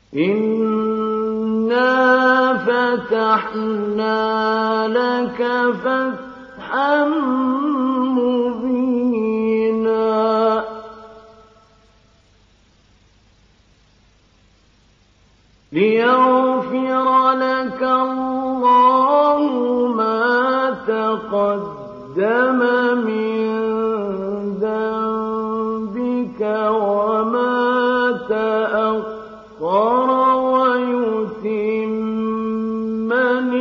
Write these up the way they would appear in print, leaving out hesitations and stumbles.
إِنَّا فَتَحْنَا لَكَ فَتْحًا مُّبِينًا لِيَغْفِرَ لَكَ اللَّهُ مَا تَقَدَّمَ مِن ذَنبِكَ وَمَا تَأَخَّرَ وَيُتِمَّ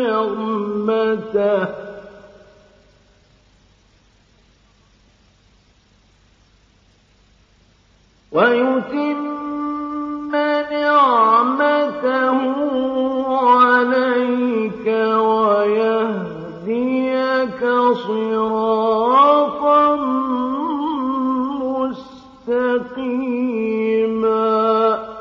نِعْمَتَهُ عَلَيْكَ وَيَهْدِيَكَ صِرَاطًا مُّسْتَقِيمًا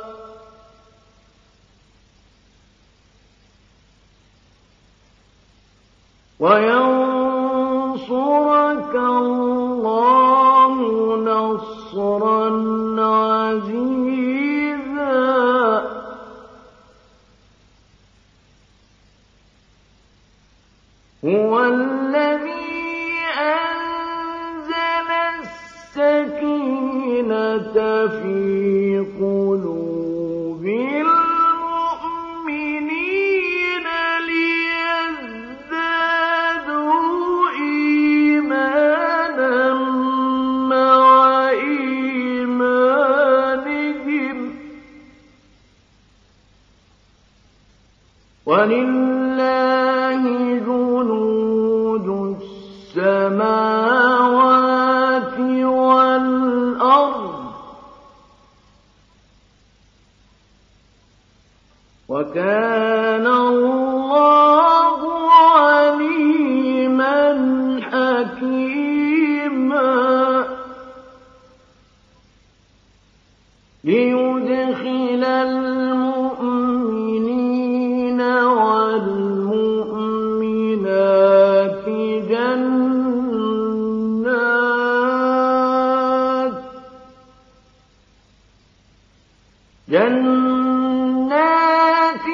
وَيَنصُرَكَ اللَّهُ نَصْرًا عَزِيزًا هُوَ الَّذِي أَنزَلَ السَّكِينَةَ فِي قُلُوبِ الْمُؤْمِنِينَ لِيَزْدَادُوا إِيمَانًا مَّعَ إِيمَانِهِمْ ۗ وَلِلَّهِ جُنُودُ السَّمَاوَاتِ وَالْأَرْضِ ۚ وَكَانَ اللَّهُ عَلِيمًا حَكِيمًا لِيُدْخِلَ الْمُؤْمِنِينَ وَالْمُؤْمِنَاتِ جَنَّاتٍ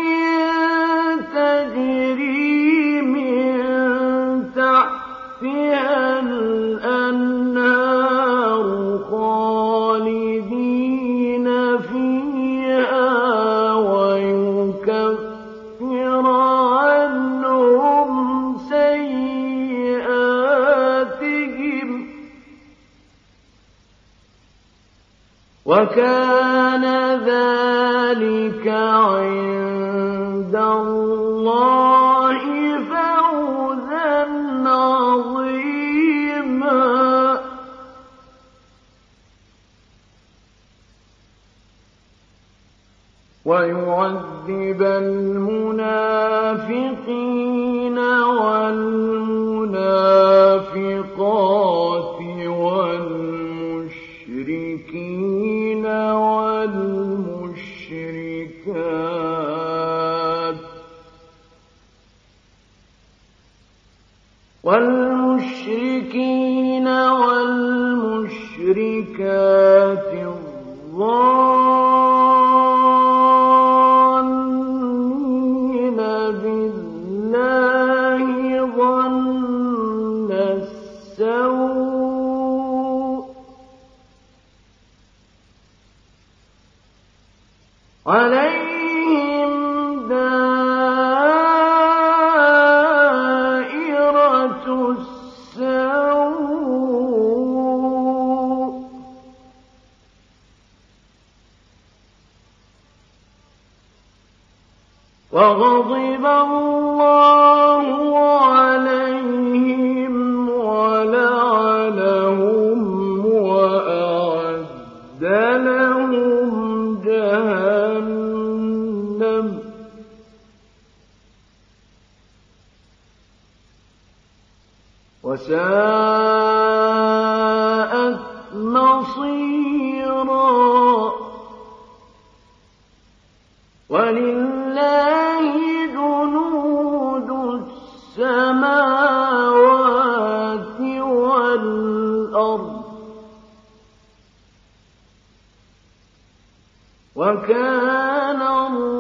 تَجْرِي مِن تَحْتِهَا الْأَنْهَارُ خَالِدِينَ فِيهَا وَيُكَفِّرَ عَنْهُمْ سَيِّئَاتِهِمْ ۚ وَكَانَ ذَلِكَ عِندَ اللَّهِ فَوْزًا عَظِيمًا وَيُعَذِّبَ الْمُنَافِقِينَ وَالْمُنَافِقَاتِ وَالْمُشْرِكِينَ وَالْمُشْرِكَاتِ الظَّانِّينَ بِاللَّهِ ظَنَّ السَّوْءِ ۚ عَلَيْهِمْ دَائِرَةُ السَّوْءِ ۗ وَغَضِبَ اللَّهُ عَلَيْهِمْ وَلَعَنَهُمْ وَأَعَدَّ لَهُمْ جَهَنَّمَ ۖ وَسَاءَتْ مَصِيرًا وَلِلَّهِ جُنُودُ السَّمَاوَاتِ وَالْأَرْضِ ۚ وَكَانَ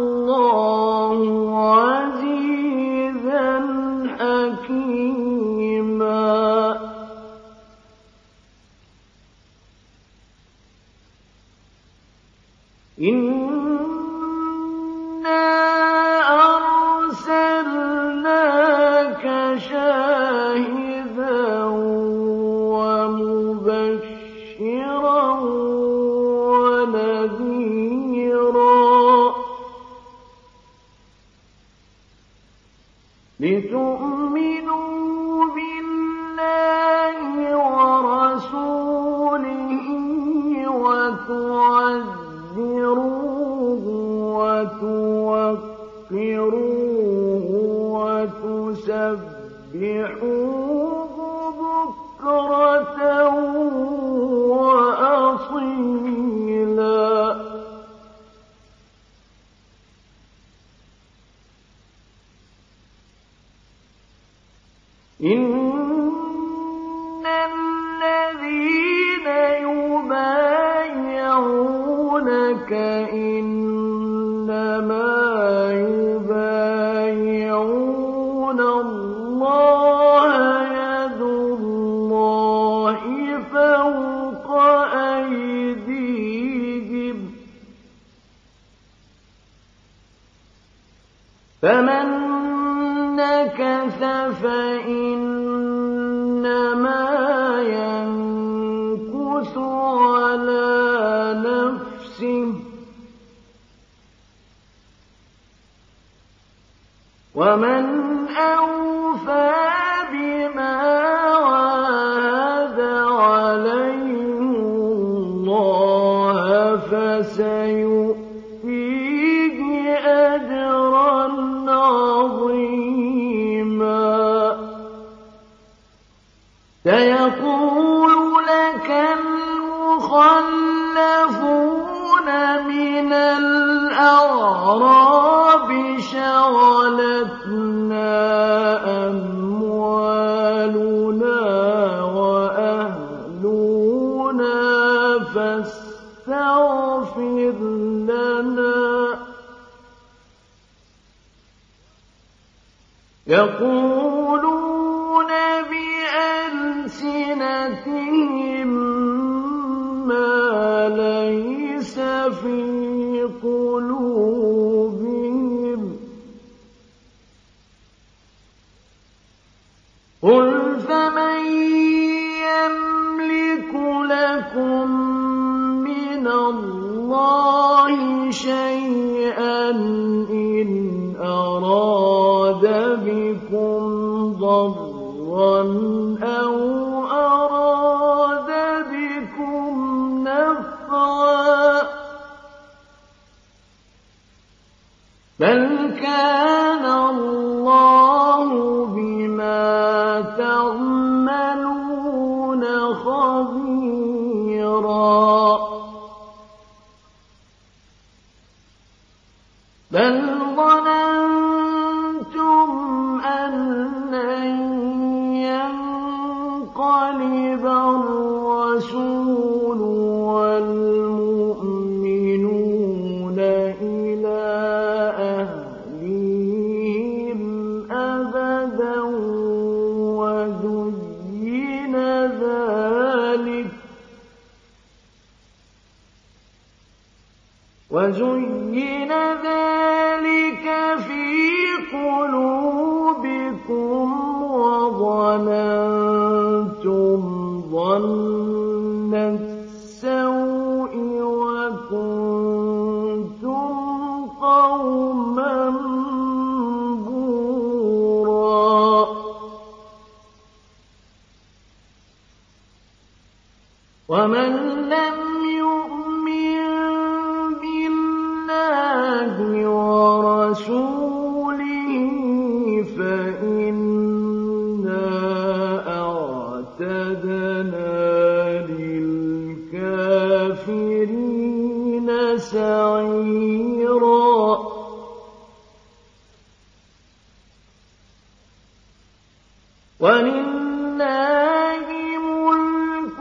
لِتُؤْمِنُوا بِاللَّهِ وَرَسُولِهِ وَتُعَزِّرُوهُ وَتُوَقِّرُوهُ وَتُسَبِّحُوهُ بُكْرَةً وَأَصِيلًا. إِنَّ الَّذِينَ يُبَايِعُونَكَ إِنَّمَا يُبَايِعُونَ اللَّهَ يَدُ اللَّهِ فَوْقَ أَيْدِيهِمْ ۚ فَمَن نَّكَثَ فَإِنَّمَا يَنكُثُ عَلَىٰ نَفْسِهِ ۖ وَمَنْ أَوْفَىٰ بِمَا عَاهَدَ عَلَيْهِ اللَّهَ فَسَيُؤْتِيهِ أَجْرًا عَظِيمًا. سَيَقُولُ لَكَ الْمُخَلَّفُونَ مِنَ الْأَعْرَابِ شَغَلَتْنَا أَمْوَالُنَا وَأَهْلُونَا فَاسْتَغْفِرْ لَنَا. يَقُولُونَ بِأَلْسِنَتِهِم مَّا لَيْسَ فِي قُلُوبِهِمْ ۚ قُلْ فَمَن يَمْلِكُ لَكُم مِّنَ اللَّهِ شَيْئًا إِنْ أَرَادَ بِكُمْ ضَرًّا أَوْ أَرَادَ بِكُمْ نَفْعًا ۚ بَلْ كَانَ اللَّهُ بِمَا تَعْمَلُونَ خَبِيرًا. بَلْ ظَنَنتُمْ أَن لَّن يَنقَلِبَ الرَّسُولُ وَالْمُؤْمِنُونَ إِلَىٰ أَهْلِيهِمْ أَبَدًا وَزُيِّنَ ذَٰلِكَ فِي قُلُوبِكُمْ وَظَنَنتُمْ ظَنَّ السَّوْءِ وَكُنتُمْ قَوْمًا بُورًا. وَمَن لَّمْ يُؤْمِن بِاللَّهِ وَرَسُولِهِ فَإِنَّا أَعْتَدْنَا لِلْكَافِرِينَ سَعِيرًا. وَلِلَّهِ مُلْكُ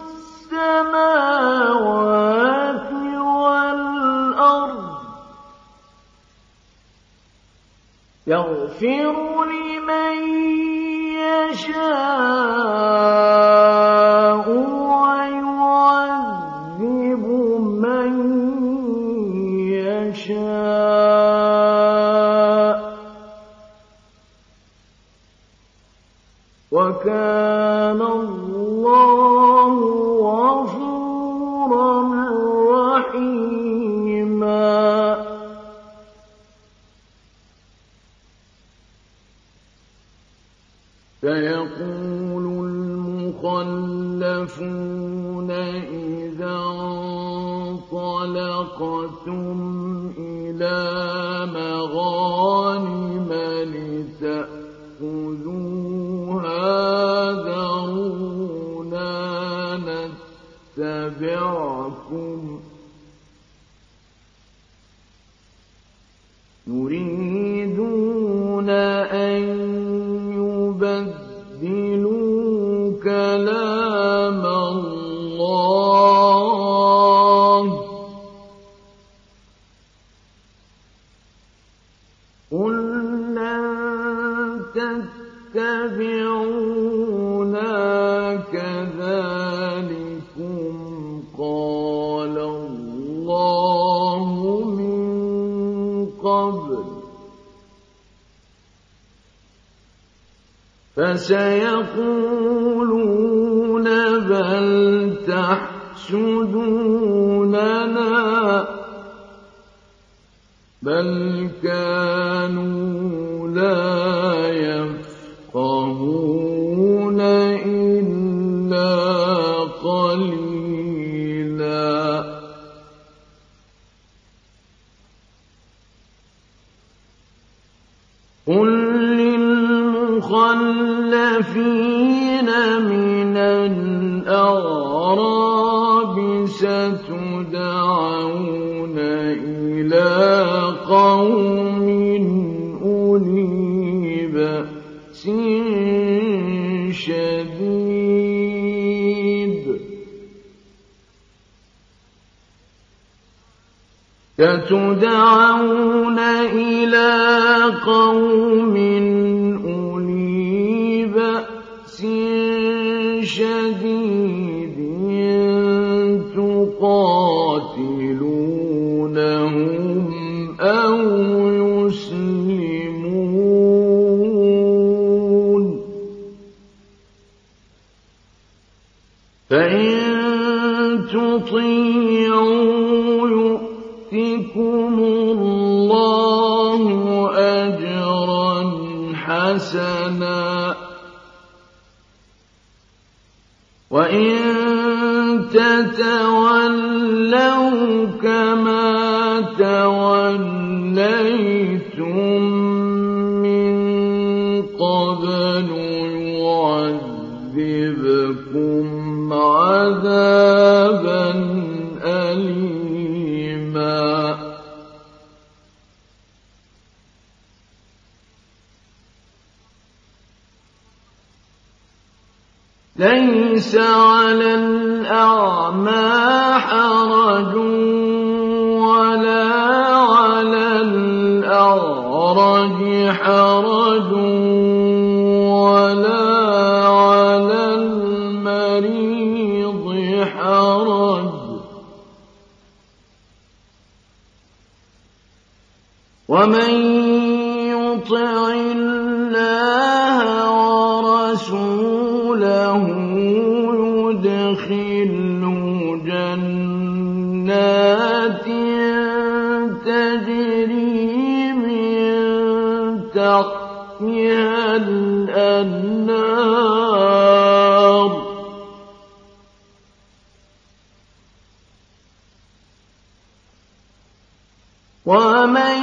السَّمَاوَاتِ وَالْأَرْضِ ۚ يَغْفِرُ لِمَن يَشَاءُ وَيُعَذِّبُ مَن يَشَاءُ ۚ وَكَانَ اللَّهُ غَفُورًا رَّحِيمًا. سيقول المخلفون إذا انطلقتم إلى مغانم لتأخذوها ذرونا نتبعكم يريدون أن يبدلوا كلام الله قل لن تتبعونا كذلكم قال الله من قبل فسيقولون بل تحسدوننا بل كانوا لا يفقهون إلا قليلا قل للمخلفين من الأعراب ستدعون إلى قوم أولي بأس شديد ستدعون إلى قوم أولي بأس شديد تقاتلونهم أو يسلمون فإن تطيعوا يؤتكم الله أجرا حسنا وإن تتولوا كما توليتم من قبل يعذبكم عذابا أليما ليس على الأعمى حرج ولا على الأعرج حرج ولا على المريض حرج ومن يطع الله ورسوله يدخله جنات تجري من تحتها الأنهار ومن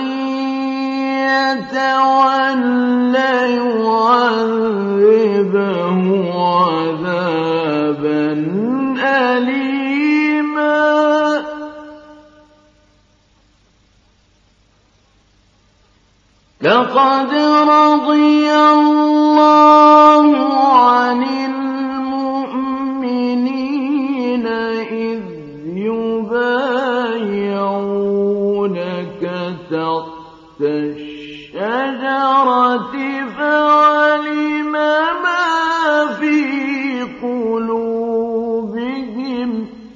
يتول يعذبه عذابا أليما لقد رضي الله عن المؤمنين إذ يبايعونك تحت الشجرة فعلم ما في قلوبهم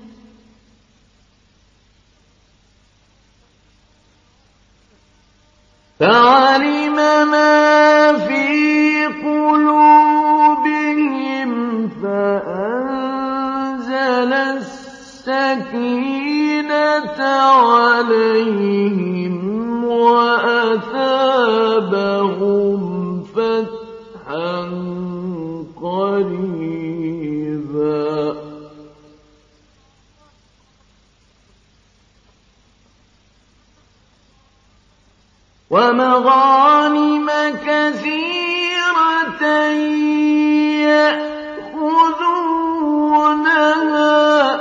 فأنزل السكينة عليهم وأثابهم فتحا ومغانم كثيرة يأخذونها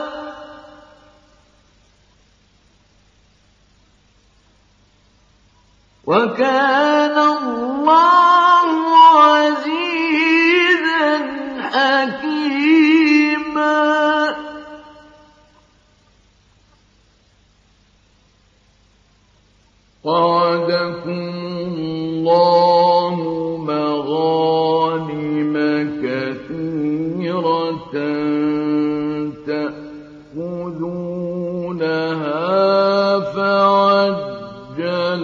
وكان الله عزيزا حكيما وعدكم الله مغانم كثيرة تأخذونها فعجل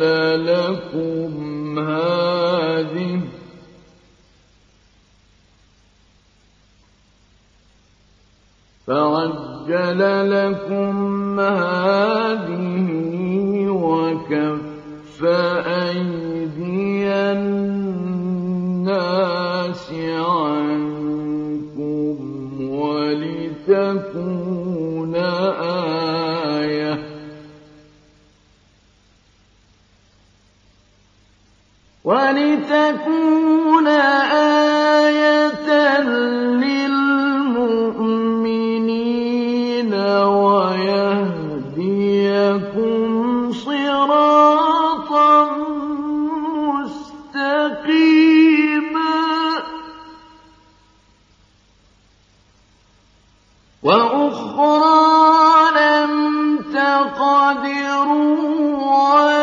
لكم هذه وكف أيدي الناس عنكم ولتكون آية للمؤمنين ويهديكم صراطا مستقيما وأخرى لم تقدروا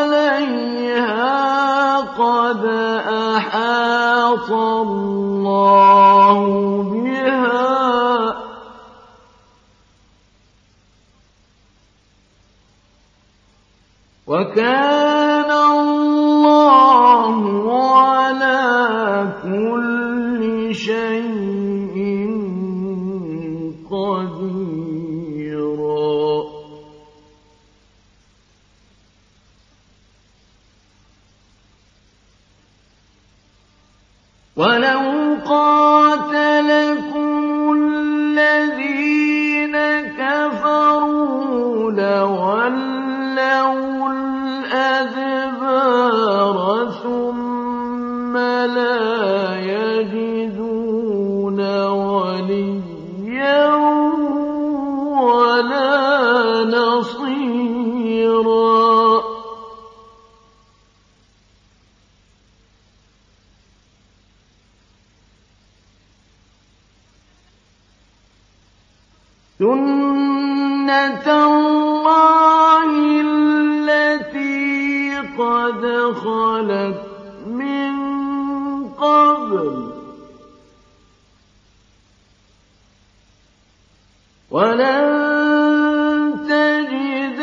عليها قد أحاط الله بها وكان الله على كل شيء قديرا ولو قاتلكم الذين كفروا لولوا الأدبار ثم لا يجدون وليا ولا نصيرا سنة الله التي قد خلت من قبل ولن تجد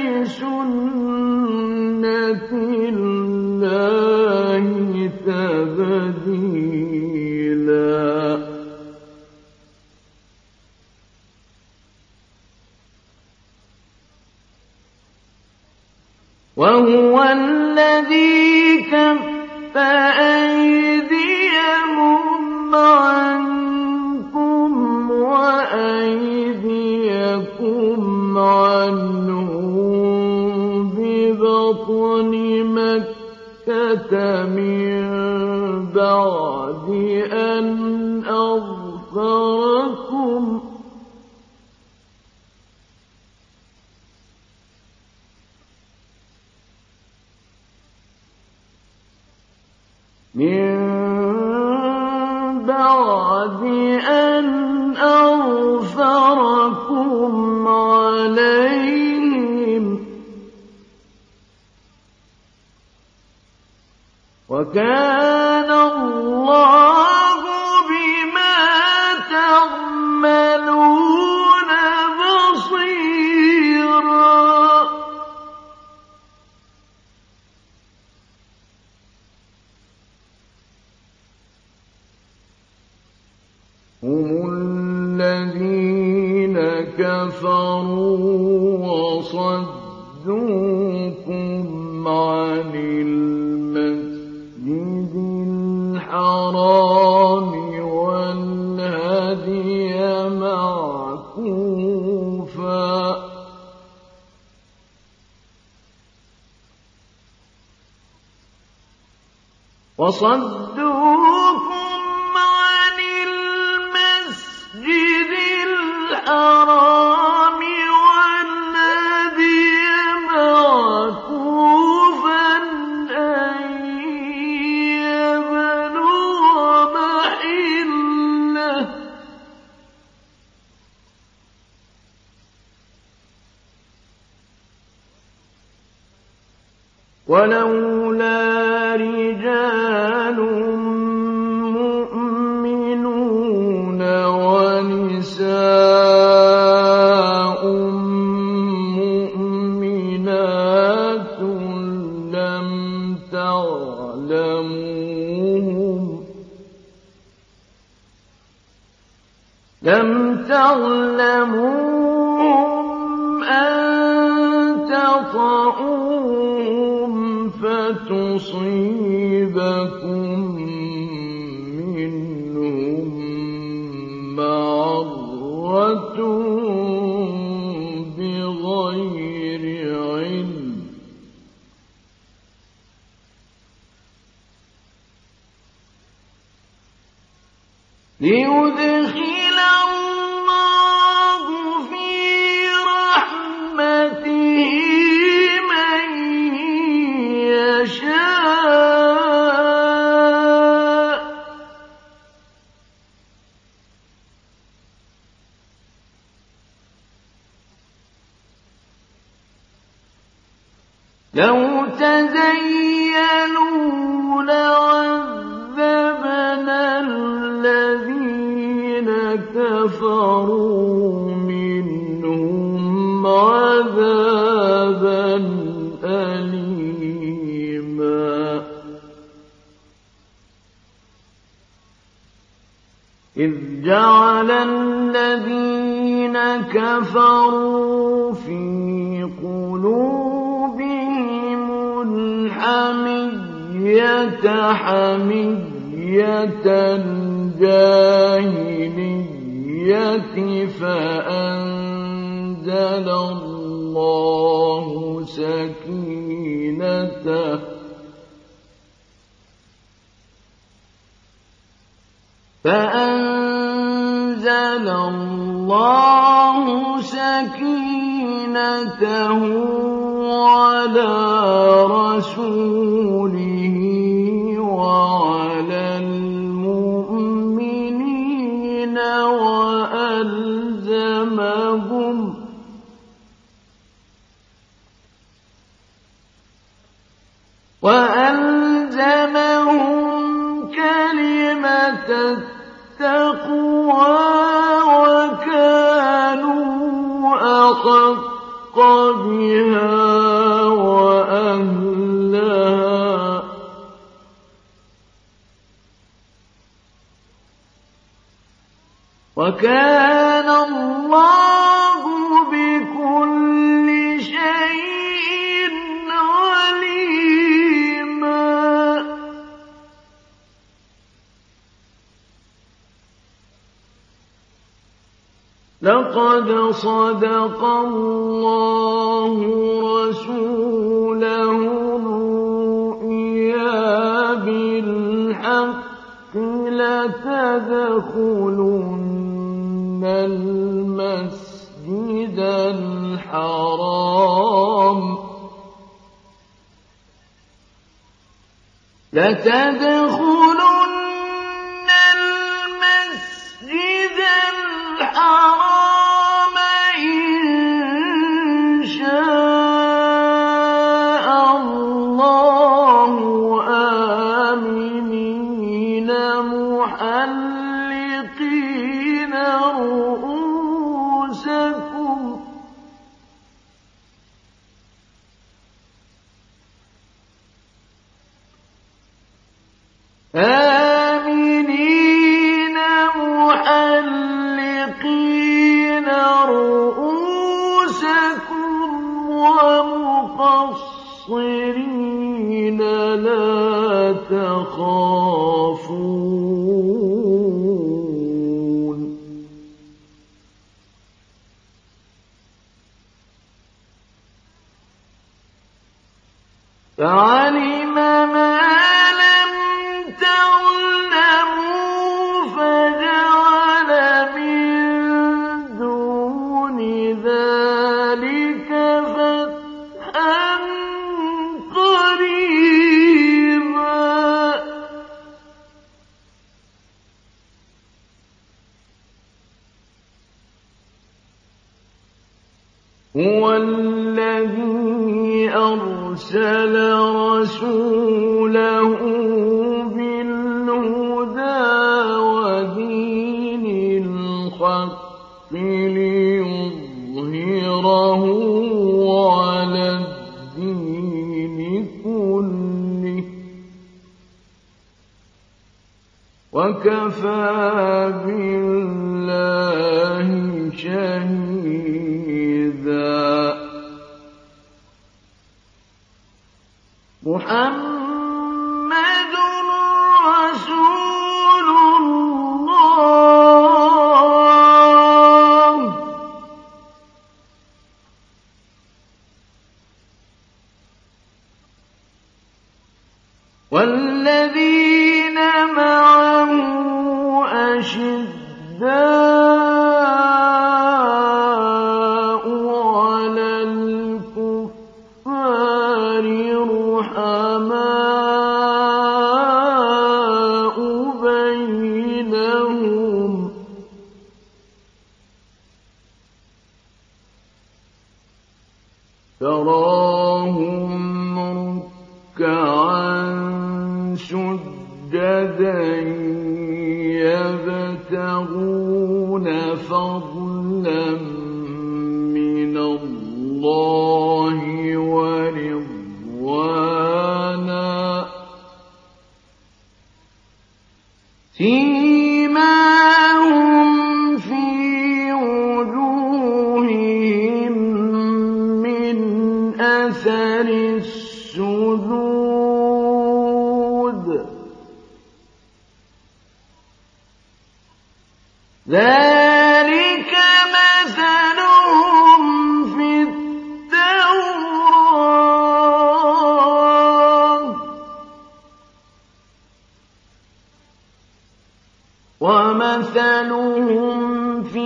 لسنة الله تبديلا وهو الذي كف أيديهم عنكم وأيديكم عنهم ببطن مكة من بعد أن أظفركم عليهم وكان الله بما تعملون بصيرا هم الذين كفروا وصدوكم عن المسجد الحرام والهدي معكوفا وصدوكم عن المسجد الحرام والذي معكوفا أن يبلغ محله ولولا رجال مؤمنون ونساء مؤمنات لم تعلموهم أن تطؤوهم فتصيبكم منهم معرة بغير علم ليدخل الله في رحمته من يشاء لو تزيلوا لعذبنا الذين كفروا منهم عذابا أليما إذ جعل الذين كفروا في قلوبهم الحمية حمية الجاهلية فأنزل الله سكينته على رسوله وعلى المؤمنين وألزمهم كلمة التقوى وكانوا أحق بها وأهلها وكان الله بكل شيء عليما لقد صدق الله رسوله الرؤيا بالحق لتدخلن المسجد الحرام إن شاء الله آمنين محلقين رؤوسكم ومقصرين لا تخافون فعلم ما لم هُوَ الَّذِي أَرْسَلَ رَسُولَهُ بِالْهُدَىٰ وَدِينِ الْحَقِّ لِيُظْهِرَهُ عَلَى الدِّينِ كُلِّهِ وَكَفَىٰ بِاللَّهِ شَهِيدًا. مُحَمَّدٌ رَّسُولُ اللَّهِ وَالَّذِينَ مَعَهُ أَشِدَّاءُ عَلَى الْكُفَّارِ رُحَمَاءُ بَيْنَهُمْ تَرَاهُمْ رُكَّعًا سُجَّدًا يَبْتَغُونَ فَضْلًا مِّنَ اللَّهِ وَرِضْوَانًا سِيمَاهُمْ فِي وُجُوهِهِم مِّنْ أَثَرِ السُّجُودِ ذَٰلِكَ مَثَلُهُمْ فِي التَّوْرَاةِ وَمَثَلُهُمْ فِي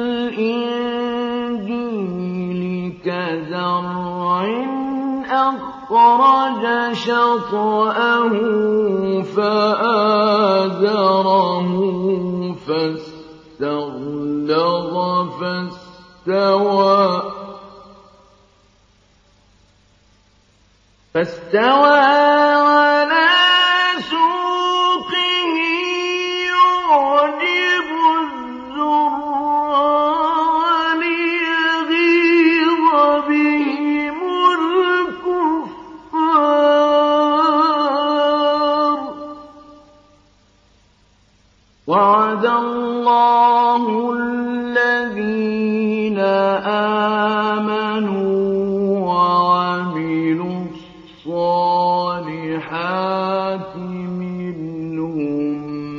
الْإِنجِيلِ كَزَرْعٍ أَخْرَجَ شَطْأَهُ فَآزَرَهُ فَاسْتَغْلَظَ فَاسْتَوَىٰ عَلَىٰ سُوقِهِ يُعْجِبُ الزُّرَّاعَ لِيَغِيظَ بِهِمُ الْكُفَّارَ وَعَدَ اللَّهُ الَّذِينَ آمَنُوا وَعَمِلُوا الصَّالِحَاتِ مِنْهُم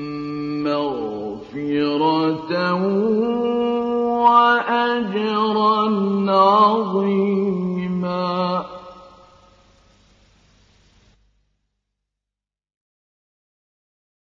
مَّغْفِرَةً وَأَجْرًا عَظِيمًا.